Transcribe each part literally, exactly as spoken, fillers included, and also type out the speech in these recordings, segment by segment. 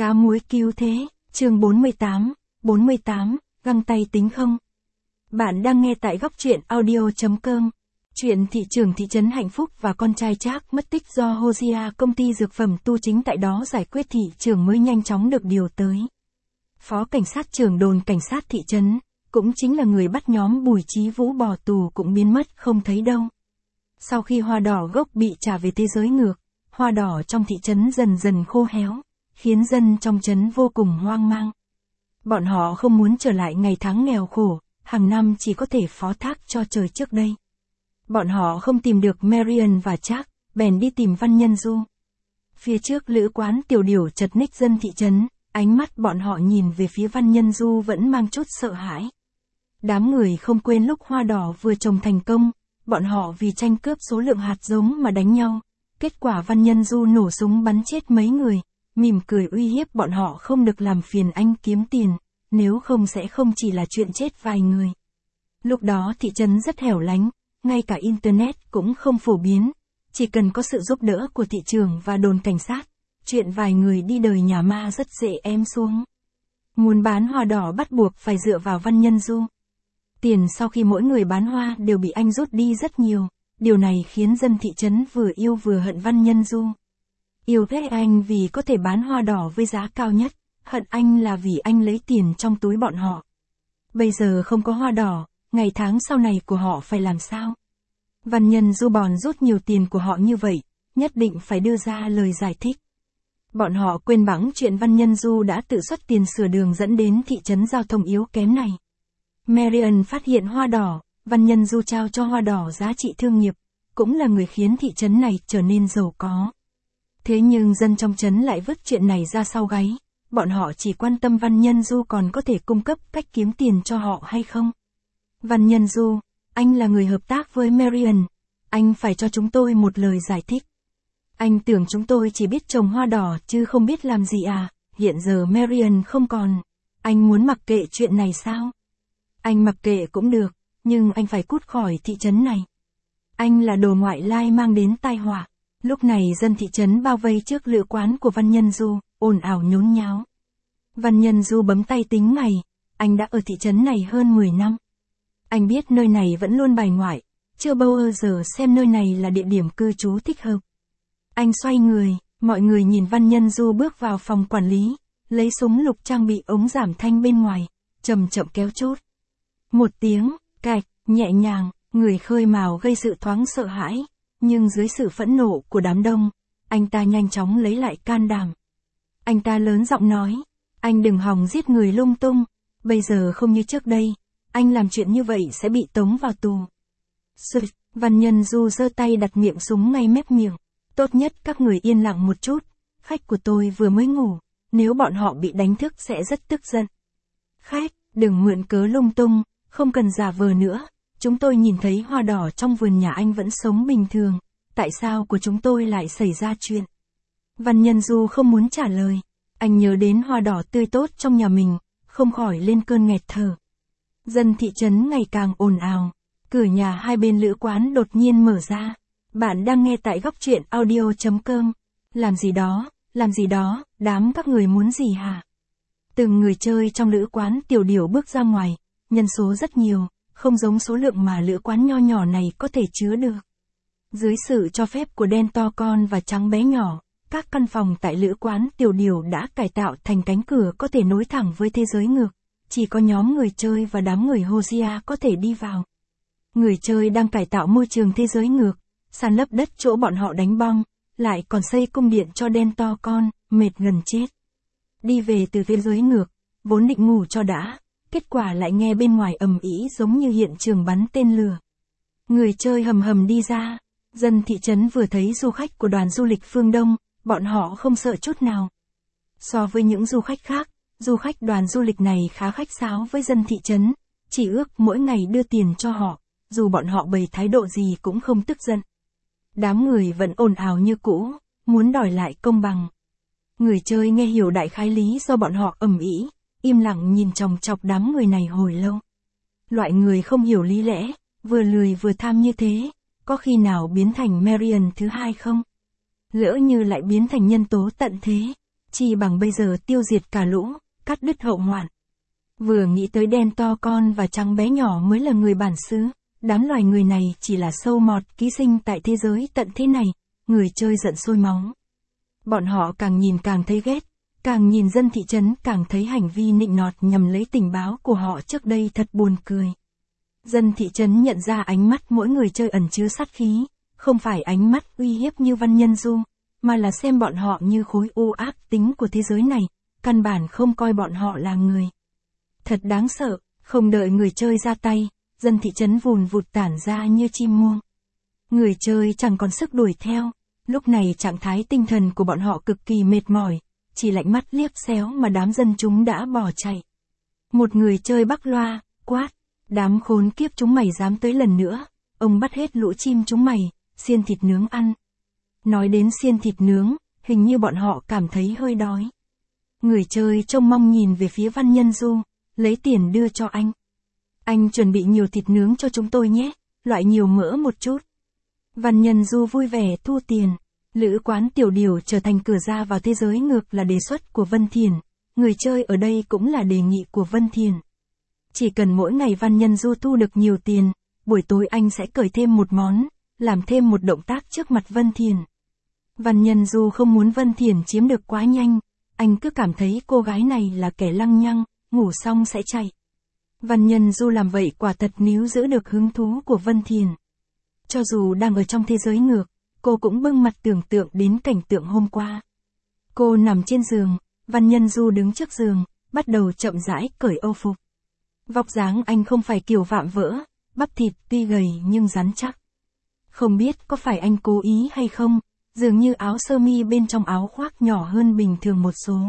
Cá muối cứu thế, chương bốn mươi tám, bốn mươi tám, găng tay tính không? Bạn đang nghe tại góc truyện audio chấm com. Chuyện thị trưởng thị trấn Hạnh Phúc và con trai Trác mất tích do Hosea công ty dược phẩm tu chính tại đó giải quyết thị trưởng mới nhanh chóng được điều tới. Phó cảnh sát trưởng đồn cảnh sát thị trấn, cũng chính là người bắt nhóm Bùi Chí Vũ bỏ tù cũng biến mất không thấy đâu. Sau khi hoa đỏ gốc bị trả về thế giới ngược, hoa đỏ trong thị trấn dần dần khô héo, khiến dân trong trấn vô cùng hoang mang. Bọn họ không muốn trở lại ngày tháng nghèo khổ, hàng năm chỉ có thể phó thác cho trời trước đây. Bọn họ không tìm được Marian và Trác, bèn đi tìm Văn Nhân Du. Phía trước lữ quán tiểu điểu chật ních dân thị trấn, ánh mắt bọn họ nhìn về phía Văn Nhân Du vẫn mang chút sợ hãi. Đám người không quên lúc hoa đỏ vừa trồng thành công, bọn họ vì tranh cướp số lượng hạt giống mà đánh nhau. Kết quả Văn Nhân Du nổ súng bắn chết mấy người, mỉm cười uy hiếp bọn họ không được làm phiền anh kiếm tiền, nếu không sẽ không chỉ là chuyện chết vài người. Lúc đó thị trấn rất hẻo lánh, ngay cả Internet cũng không phổ biến, chỉ cần có sự giúp đỡ của thị trưởng và đồn cảnh sát, chuyện vài người đi đời nhà ma rất dễ ém xuống. Muốn bán hoa đỏ bắt buộc phải dựa vào Văn Nhân Du. Tiền sau khi mỗi người bán hoa đều bị anh rút đi rất nhiều, điều này khiến dân thị trấn vừa yêu vừa hận Văn Nhân Du. Yêu ghét anh vì có thể bán hoa đỏ với giá cao nhất, hận anh là vì anh lấy tiền trong túi bọn họ. Bây giờ không có hoa đỏ, ngày tháng sau này của họ phải làm sao? Văn Nhân Du bòn rút nhiều tiền của họ như vậy, nhất định phải đưa ra lời giải thích. Bọn họ quên bẵng chuyện Văn Nhân Du đã tự xuất tiền sửa đường dẫn đến thị trấn giao thông yếu kém này. Marian phát hiện hoa đỏ, Văn Nhân Du trao cho hoa đỏ giá trị thương nghiệp, cũng là người khiến thị trấn này trở nên giàu có. Thế nhưng dân trong trấn lại vứt chuyện này ra sau gáy, bọn họ chỉ quan tâm Văn Nhân Du còn có thể cung cấp cách kiếm tiền cho họ hay không. Văn Nhân Du, anh là người hợp tác với Marian, anh phải cho chúng tôi một lời giải thích. Anh tưởng chúng tôi chỉ biết trồng hoa đỏ chứ không biết làm gì à, hiện giờ Marian không còn, anh muốn mặc kệ chuyện này sao? Anh mặc kệ cũng được, nhưng anh phải cút khỏi thị trấn này. Anh là đồ ngoại lai mang đến tai họa. Lúc này dân thị trấn bao vây trước lữ quán của Văn Nhân Du, ồn ào nhốn nháo. Văn Nhân Du bấm tay tính ngày, anh đã ở thị trấn này hơn mười năm. Anh biết nơi này vẫn luôn bài ngoại, chưa bao giờ xem nơi này là địa điểm cư trú thích hợp. Anh xoay người, mọi người nhìn Văn Nhân Du bước vào phòng quản lý, lấy súng lục trang bị ống giảm thanh bên ngoài, chậm chậm kéo chốt. Một tiếng, cạch, nhẹ nhàng, người khơi mào gây sự thoáng sợ hãi, nhưng dưới sự phẫn nộ của đám đông, anh ta nhanh chóng lấy lại can đảm. Anh ta lớn giọng nói, anh đừng hòng giết người lung tung, bây giờ không như trước đây, anh làm chuyện như vậy sẽ bị tống vào tù. Sụt, Văn Nhân Du giơ tay đặt miệng súng ngay mép miệng, tốt nhất các người yên lặng một chút, khách của tôi vừa mới ngủ, nếu bọn họ bị đánh thức sẽ rất tức giận. Khách, đừng mượn cớ lung tung, không cần giả vờ nữa. Chúng tôi nhìn thấy hoa đỏ trong vườn nhà anh vẫn sống bình thường, tại sao của chúng tôi lại xảy ra chuyện? Văn Nhân Du không muốn trả lời, anh nhớ đến hoa đỏ tươi tốt trong nhà mình, không khỏi lên cơn nghẹt thở. Dân thị trấn ngày càng ồn ào, cửa nhà hai bên lữ quán đột nhiên mở ra. Bạn đang nghe tại góc truyện audio chấm com. Làm gì đó, làm gì đó, đám các người muốn gì hả? Từng người chơi trong lữ quán tiểu điểu bước ra ngoài, nhân số rất nhiều. Không giống số lượng mà lữ quán nho nhỏ này có thể chứa được. Dưới sự cho phép của đen to con và trắng bé nhỏ, các căn phòng tại lữ quán tiểu điểu đã cải tạo thành cánh cửa có thể nối thẳng với thế giới ngược. Chỉ có nhóm người chơi và đám người Hosea có thể đi vào. Người chơi đang cải tạo môi trường thế giới ngược, san lấp đất chỗ bọn họ đánh bom, lại còn xây cung điện cho đen to con, mệt gần chết. Đi về từ thế giới ngược, vốn định ngủ cho đã. Kết quả lại nghe bên ngoài ầm ĩ giống như hiện trường bắn tên lửa. Người chơi hầm hầm đi ra, dân thị trấn vừa thấy du khách của đoàn du lịch phương Đông, bọn họ không sợ chút nào. So với những du khách khác, du khách đoàn du lịch này khá khách sáo với dân thị trấn, chỉ ước mỗi ngày đưa tiền cho họ, dù bọn họ bày thái độ gì cũng không tức giận. Đám người vẫn ồn ào như cũ, muốn đòi lại công bằng. Người chơi nghe hiểu đại khái lý do bọn họ ầm ĩ. Im lặng nhìn chòng chọc đám người này hồi lâu. Loại người không hiểu lý lẽ, vừa lười vừa tham như thế, có khi nào biến thành Marian thứ hai không? Lỡ như lại biến thành nhân tố tận thế, Chi bằng bây giờ tiêu diệt cả lũ, cắt đứt hậu hoạn. Vừa nghĩ tới đen to con và trắng bé nhỏ mới là người bản xứ, đám loài người này chỉ là sâu mọt ký sinh tại thế giới tận thế này, người chơi giận sôi máu. Bọn họ càng nhìn càng thấy ghét, càng nhìn dân thị trấn càng thấy hành vi nịnh nọt nhằm lấy tình báo của họ trước đây thật buồn cười. Dân thị trấn nhận ra ánh mắt mỗi người chơi ẩn chứa sát khí, không phải ánh mắt uy hiếp như Văn Nhân Du, mà là xem bọn họ như khối u ác tính của thế giới này, căn bản không coi bọn họ là người. Thật đáng sợ, không đợi người chơi ra tay, dân thị trấn vùn vụt tản ra như chim muông. Người chơi chẳng còn sức đuổi theo, lúc này trạng thái tinh thần của bọn họ cực kỳ mệt mỏi, chỉ lạnh mắt liếc xéo mà đám dân chúng đã bỏ chạy. Một người chơi bắc loa, quát, đám khốn kiếp chúng mày dám tới lần nữa, ông bắt hết lũ chim chúng mày, xiên thịt nướng ăn. Nói đến xiên thịt nướng, hình như bọn họ cảm thấy hơi đói. Người chơi trông mong nhìn về phía Văn Nhân Du, lấy tiền đưa cho anh. Anh chuẩn bị nhiều thịt nướng cho chúng tôi nhé, loại nhiều mỡ một chút. Văn Nhân Du vui vẻ thu tiền. Lữ quán tiểu điều trở thành cửa ra vào thế giới ngược là đề xuất của Vân Thiền. Người chơi ở đây cũng là đề nghị của Vân Thiền. Chỉ cần mỗi ngày Văn Nhân Du thu được nhiều tiền, buổi tối anh sẽ cởi thêm một món, làm thêm một động tác trước mặt Vân Thiền. Văn Nhân Du không muốn Vân Thiền chiếm được quá nhanh, anh cứ cảm thấy cô gái này là kẻ lăng nhăng, ngủ xong sẽ chạy. Văn Nhân Du làm vậy quả thật níu giữ được hứng thú của Vân Thiền. Cho dù đang ở trong thế giới ngược, cô cũng bưng mặt tưởng tượng đến cảnh tượng hôm qua. Cô nằm trên giường, Văn Nhân Du đứng trước giường, bắt đầu chậm rãi cởi âu phục. Vóc dáng anh không phải kiểu vạm vỡ, bắp thịt tuy gầy nhưng rắn chắc. Không biết có phải anh cố ý hay không, dường như áo sơ mi bên trong áo khoác nhỏ hơn bình thường một số.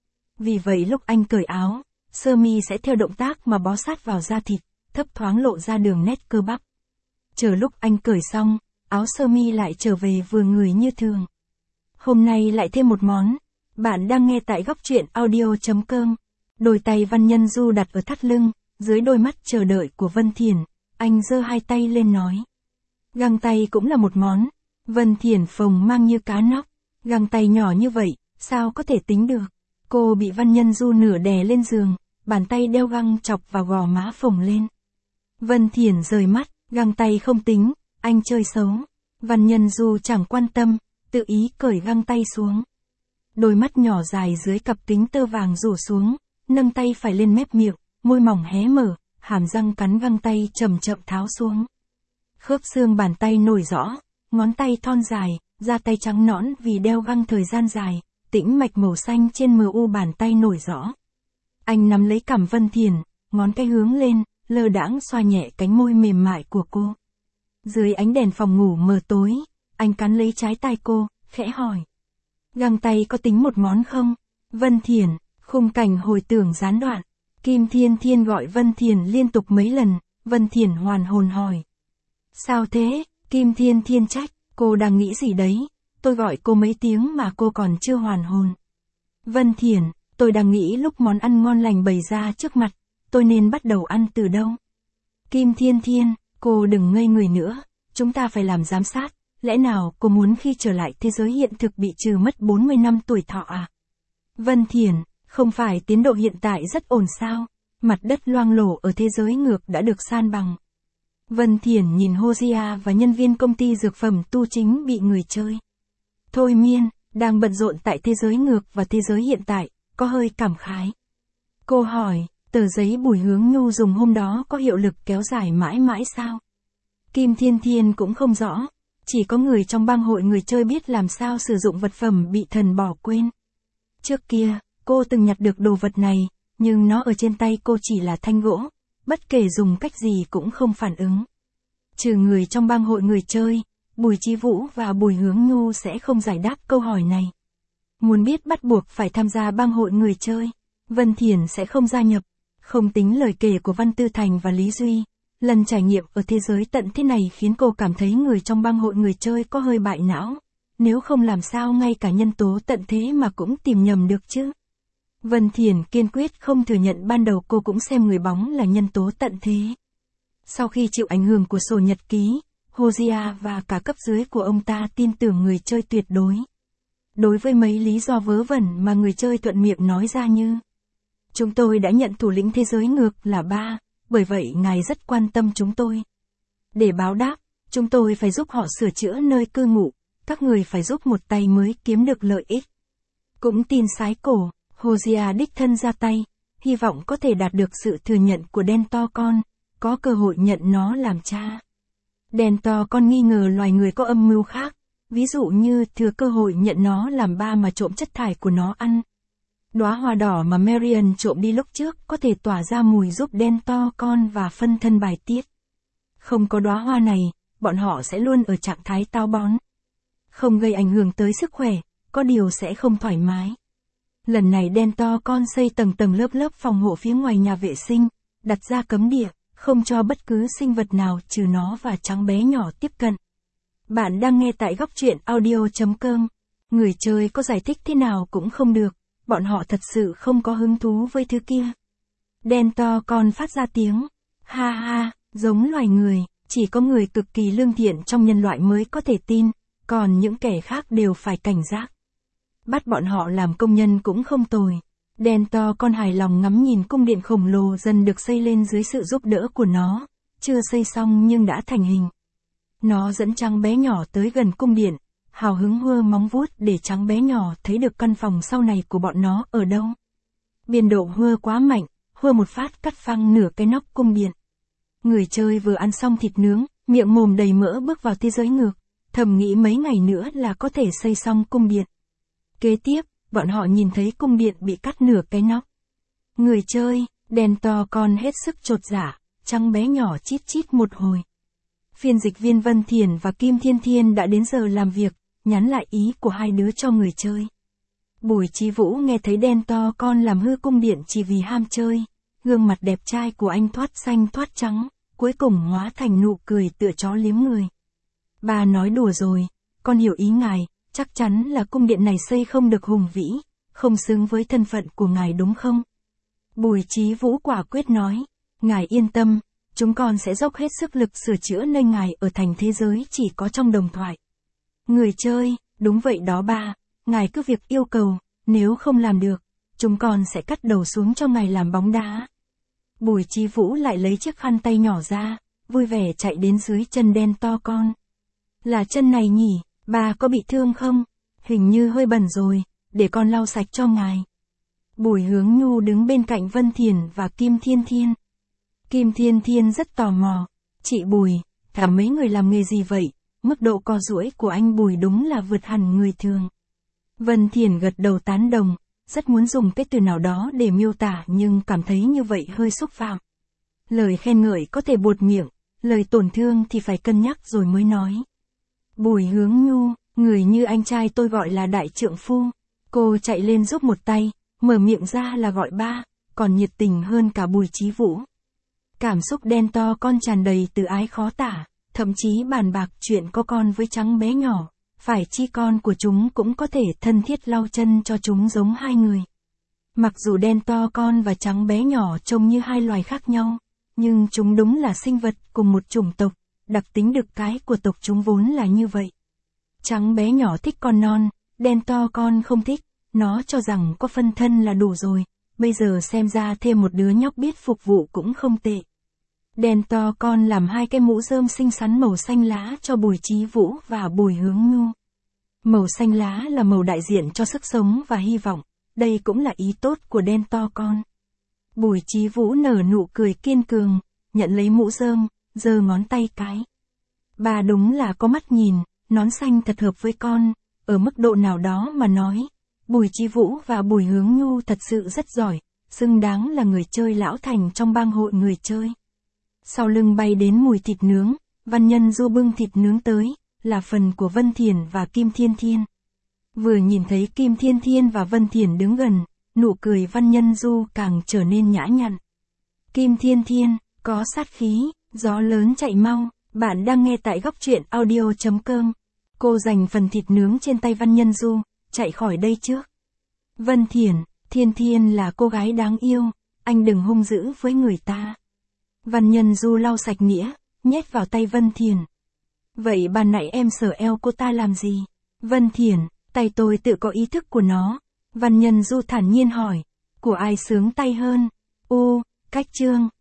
Vì vậy lúc anh cởi áo, sơ mi sẽ theo động tác mà bó sát vào da thịt, thấp thoáng lộ ra đường nét cơ bắp. Chờ lúc anh cởi xong, áo sơ mi lại trở về vừa người như thường. Hôm nay lại thêm một món. Bạn đang nghe tại góc truyện audio chấm com. Đôi tay Văn Nhân Du đặt ở thắt lưng, dưới đôi mắt chờ đợi của Vân Thiền, anh giơ hai tay lên nói. Găng tay cũng là một món. Vân Thiền phồng mang như cá nóc. Găng tay nhỏ như vậy, sao có thể tính được. Cô bị Văn Nhân Du nửa đè lên giường, bàn tay đeo găng chọc vào gò má phồng lên. Vân Thiền rời mắt, găng tay không tính, anh chơi xấu. Văn Nhân Du chẳng quan tâm, tự ý cởi găng tay xuống. Đôi mắt nhỏ dài dưới cặp kính tơ vàng rủ xuống, nâng tay phải lên mép miệng, môi mỏng hé mở, hàm răng cắn găng tay chậm chậm tháo xuống. Khớp xương bàn tay nổi rõ, ngón tay thon dài, da tay trắng nõn vì đeo găng thời gian dài, tĩnh mạch màu xanh trên mờ u bàn tay nổi rõ. Anh nắm lấy cằm Vân Thiền, ngón tay hướng lên, lơ đãng xoa nhẹ cánh môi mềm mại của cô. Dưới ánh đèn phòng ngủ mờ tối, anh cắn lấy trái tai cô, khẽ hỏi. Găng tay có tính một món không? Vân Thiền, khung cảnh hồi tưởng gián đoạn. Kim Thiên Thiên gọi Vân Thiền liên tục mấy lần, Vân Thiền hoàn hồn hỏi. Sao thế? Kim Thiên Thiên trách, cô đang nghĩ gì đấy? Tôi gọi cô mấy tiếng mà cô còn chưa hoàn hồn. Vân Thiền, tôi đang nghĩ lúc món ăn ngon lành bày ra trước mặt, tôi nên bắt đầu ăn từ đâu? Kim Thiên Thiên, cô đừng ngây người nữa, chúng ta phải làm giám sát, lẽ nào cô muốn khi trở lại thế giới hiện thực bị trừ mất bốn mươi năm tuổi thọ à? Vân Thiền, không phải tiến độ hiện tại rất ổn sao? Mặt đất loang lổ ở thế giới ngược đã được san bằng. Vân Thiền nhìn Hosea và nhân viên công ty dược phẩm tu chính bị người chơi thôi miên, đang bận rộn tại thế giới ngược và thế giới hiện tại, có hơi cảm khái. Cô hỏi, tờ giấy Bùi Hướng Nhu dùng hôm đó có hiệu lực kéo dài mãi mãi sao? Kim Thiên Thiên cũng không rõ, chỉ có người trong bang hội người chơi biết làm sao sử dụng vật phẩm bị thần bỏ quên. Trước kia, cô từng nhặt được đồ vật này, nhưng nó ở trên tay cô chỉ là thanh gỗ, bất kể dùng cách gì cũng không phản ứng. Trừ người trong bang hội người chơi, Bùi Chí Vũ và Bùi Hướng Nhu sẽ không giải đáp câu hỏi này. Muốn biết bắt buộc phải tham gia bang hội người chơi, Vân Thiền sẽ không gia nhập, không tính lời kể của Văn Tư Thành và Lý Duy. Lần trải nghiệm ở thế giới tận thế này khiến cô cảm thấy người trong bang hội người chơi có hơi bại não, nếu không làm sao ngay cả nhân tố tận thế mà cũng tìm nhầm được chứ. Vân Thiền kiên quyết không thừa nhận ban đầu cô cũng xem người bóng là nhân tố tận thế. Sau khi chịu ảnh hưởng của sổ nhật ký, Hosea và cả cấp dưới của ông ta tin tưởng người chơi tuyệt đối. đối với mấy lý do vớ vẩn mà người chơi thuận miệng nói ra như: chúng tôi đã nhận thủ lĩnh thế giới ngược là ba, bởi vậy ngài rất quan tâm chúng tôi. Để báo đáp, chúng tôi phải giúp họ sửa chữa nơi cư ngụ, các người phải giúp một tay mới kiếm được lợi ích. Cũng tin sái cổ, Hosea đích thân ra tay, hy vọng có thể đạt được sự thừa nhận của Dentor-con, có cơ hội nhận nó làm cha. Dentor-con nghi ngờ loài người có âm mưu khác, ví dụ như thừa cơ hội nhận nó làm ba mà trộm chất thải của nó ăn. Đóa hoa đỏ mà Marian trộm đi lúc trước có thể tỏa ra mùi giúp Dentor-con và phân thân bài tiết. Không có đóa hoa này, bọn họ sẽ luôn ở trạng thái táo bón. Không gây ảnh hưởng tới sức khỏe, có điều sẽ không thoải mái. Lần này Dentor-con xây tầng tầng lớp lớp phòng hộ phía ngoài nhà vệ sinh, đặt ra cấm địa, không cho bất cứ sinh vật nào trừ nó và trắng bé nhỏ tiếp cận. Bạn đang nghe tại góc truyện audio chấm com. Người chơi có giải thích thế nào cũng không được, bọn họ thật sự không có hứng thú với thứ kia. Dentor-con phát ra tiếng, ha ha, giống loài người, chỉ có người cực kỳ lương thiện trong nhân loại mới có thể tin, còn những kẻ khác đều phải cảnh giác. Bắt bọn họ làm công nhân cũng không tồi. Dentor-con hài lòng ngắm nhìn cung điện khổng lồ dần được xây lên dưới sự giúp đỡ của nó, chưa xây xong nhưng đã thành hình. Nó dẫn trắng bé nhỏ tới gần cung điện, hào hứng hơ móng vuốt để trắng bé nhỏ thấy được căn phòng sau này của bọn nó ở đâu. Biên độ hơ quá mạnh, hơ một phát cắt phăng nửa cái nóc cung điện. Người chơi vừa ăn xong thịt nướng, miệng mồm đầy mỡ bước vào thế giới ngược, thầm nghĩ mấy ngày nữa là có thể xây xong cung điện. Kế tiếp, bọn họ nhìn thấy cung điện bị cắt nửa cái nóc. Người chơi, Dentor-con hết sức chột dạ, trắng bé nhỏ chít chít một hồi. Phiên dịch viên Vân Thiền và Kim Thiên Thiên đã đến giờ làm việc, nhắn lại ý của hai đứa cho người chơi. Bùi Chí Vũ nghe thấy Dentor-con làm hư cung điện chỉ vì ham chơi, gương mặt đẹp trai của anh thoát xanh thoát trắng, cuối cùng hóa thành nụ cười tựa chó liếm người. Bà nói đùa rồi, con hiểu ý ngài, chắc chắn là cung điện này xây không được hùng vĩ, không xứng với thân phận của ngài đúng không? Bùi Chí Vũ quả quyết nói, ngài yên tâm, chúng con sẽ dốc hết sức lực sửa chữa nơi ngài ở thành thế giới chỉ có trong đồng thoại. Người chơi, đúng vậy đó ba, ngài cứ việc yêu cầu, nếu không làm được, chúng con sẽ cắt đầu xuống cho ngài làm bóng đá. Bùi Chí Vũ lại lấy chiếc khăn tay nhỏ ra, vui vẻ chạy đến dưới chân Dentor-con. Là chân này nhỉ, bà có bị thương không? Hình như hơi bẩn rồi, để con lau sạch cho ngài. Bùi Hướng Nhu đứng bên cạnh Vân Thiền và Kim Thiên Thiên. Kim Thiên Thiên rất tò mò, chị Bùi, cả mấy người làm nghề gì vậy? Mức độ co duỗi của anh Bùi đúng là vượt hẳn người thường. Vân Thiền gật đầu tán đồng, rất muốn dùng cái từ nào đó để miêu tả nhưng cảm thấy như vậy hơi xúc phạm. Lời khen ngợi có thể buột miệng, lời tổn thương thì phải cân nhắc rồi mới nói. Bùi Hướng Nhu, người như anh trai tôi gọi là đại trượng phu. Cô chạy lên giúp một tay, mở miệng ra là gọi ba, còn nhiệt tình hơn cả Bùi Chí Vũ. Cảm xúc Dentor-con tràn đầy từ ái khó tả, thậm chí bàn bạc chuyện có con với trắng bé nhỏ, phải chi con của chúng cũng có thể thân thiết lau chân cho chúng giống hai người. Mặc dù Dentor-con và trắng bé nhỏ trông như hai loài khác nhau, nhưng chúng đúng là sinh vật cùng một chủng tộc, đặc tính đực cái của tộc chúng vốn là như vậy. Trắng bé nhỏ thích con non, Dentor-con không thích, nó cho rằng có phân thân là đủ rồi, bây giờ xem ra thêm một đứa nhóc biết phục vụ cũng không tệ. Dentor-con làm hai cái mũ rơm xinh xắn màu xanh lá cho Bùi Chí Vũ và Bùi Hướng Nhu. Màu xanh lá là màu đại diện cho sức sống và hy vọng, đây cũng là ý tốt của Dentor-con. Bùi Chí Vũ nở nụ cười kiên cường, nhận lấy mũ rơm, giơ ngón tay cái. Bà đúng là có mắt nhìn, nón xanh thật hợp với con, ở mức độ nào đó mà nói. Bùi Chí Vũ và Bùi Hướng Nhu thật sự rất giỏi, xứng đáng là người chơi lão thành trong bang hội người chơi. Sau lưng bay đến mùi thịt nướng, Văn Nhân Du bưng thịt nướng tới, là phần của Vân Thiền và Kim Thiên Thiên. Vừa nhìn thấy Kim Thiên Thiên và Vân Thiền đứng gần, nụ cười Văn Nhân Du càng trở nên nhã nhặn. Kim Thiên Thiên, có sát khí, gió lớn chạy mau, bạn đang nghe tại góc truyện audio chấm com. Cô dành phần thịt nướng trên tay Văn Nhân Du, chạy khỏi đây trước. Vân Thiền, Thiên Thiên là cô gái đáng yêu, anh đừng hung dữ với người ta. Văn Nhân Du lau sạch nĩa, nhét vào tay Vân Thiền. Vậy ban nãy em sờ eo cô ta làm gì? Vân Thiền, Tay tôi tự có ý thức của nó. Văn Nhân Du thản nhiên hỏi. Của ai sướng tay hơn? U, Cách Trương.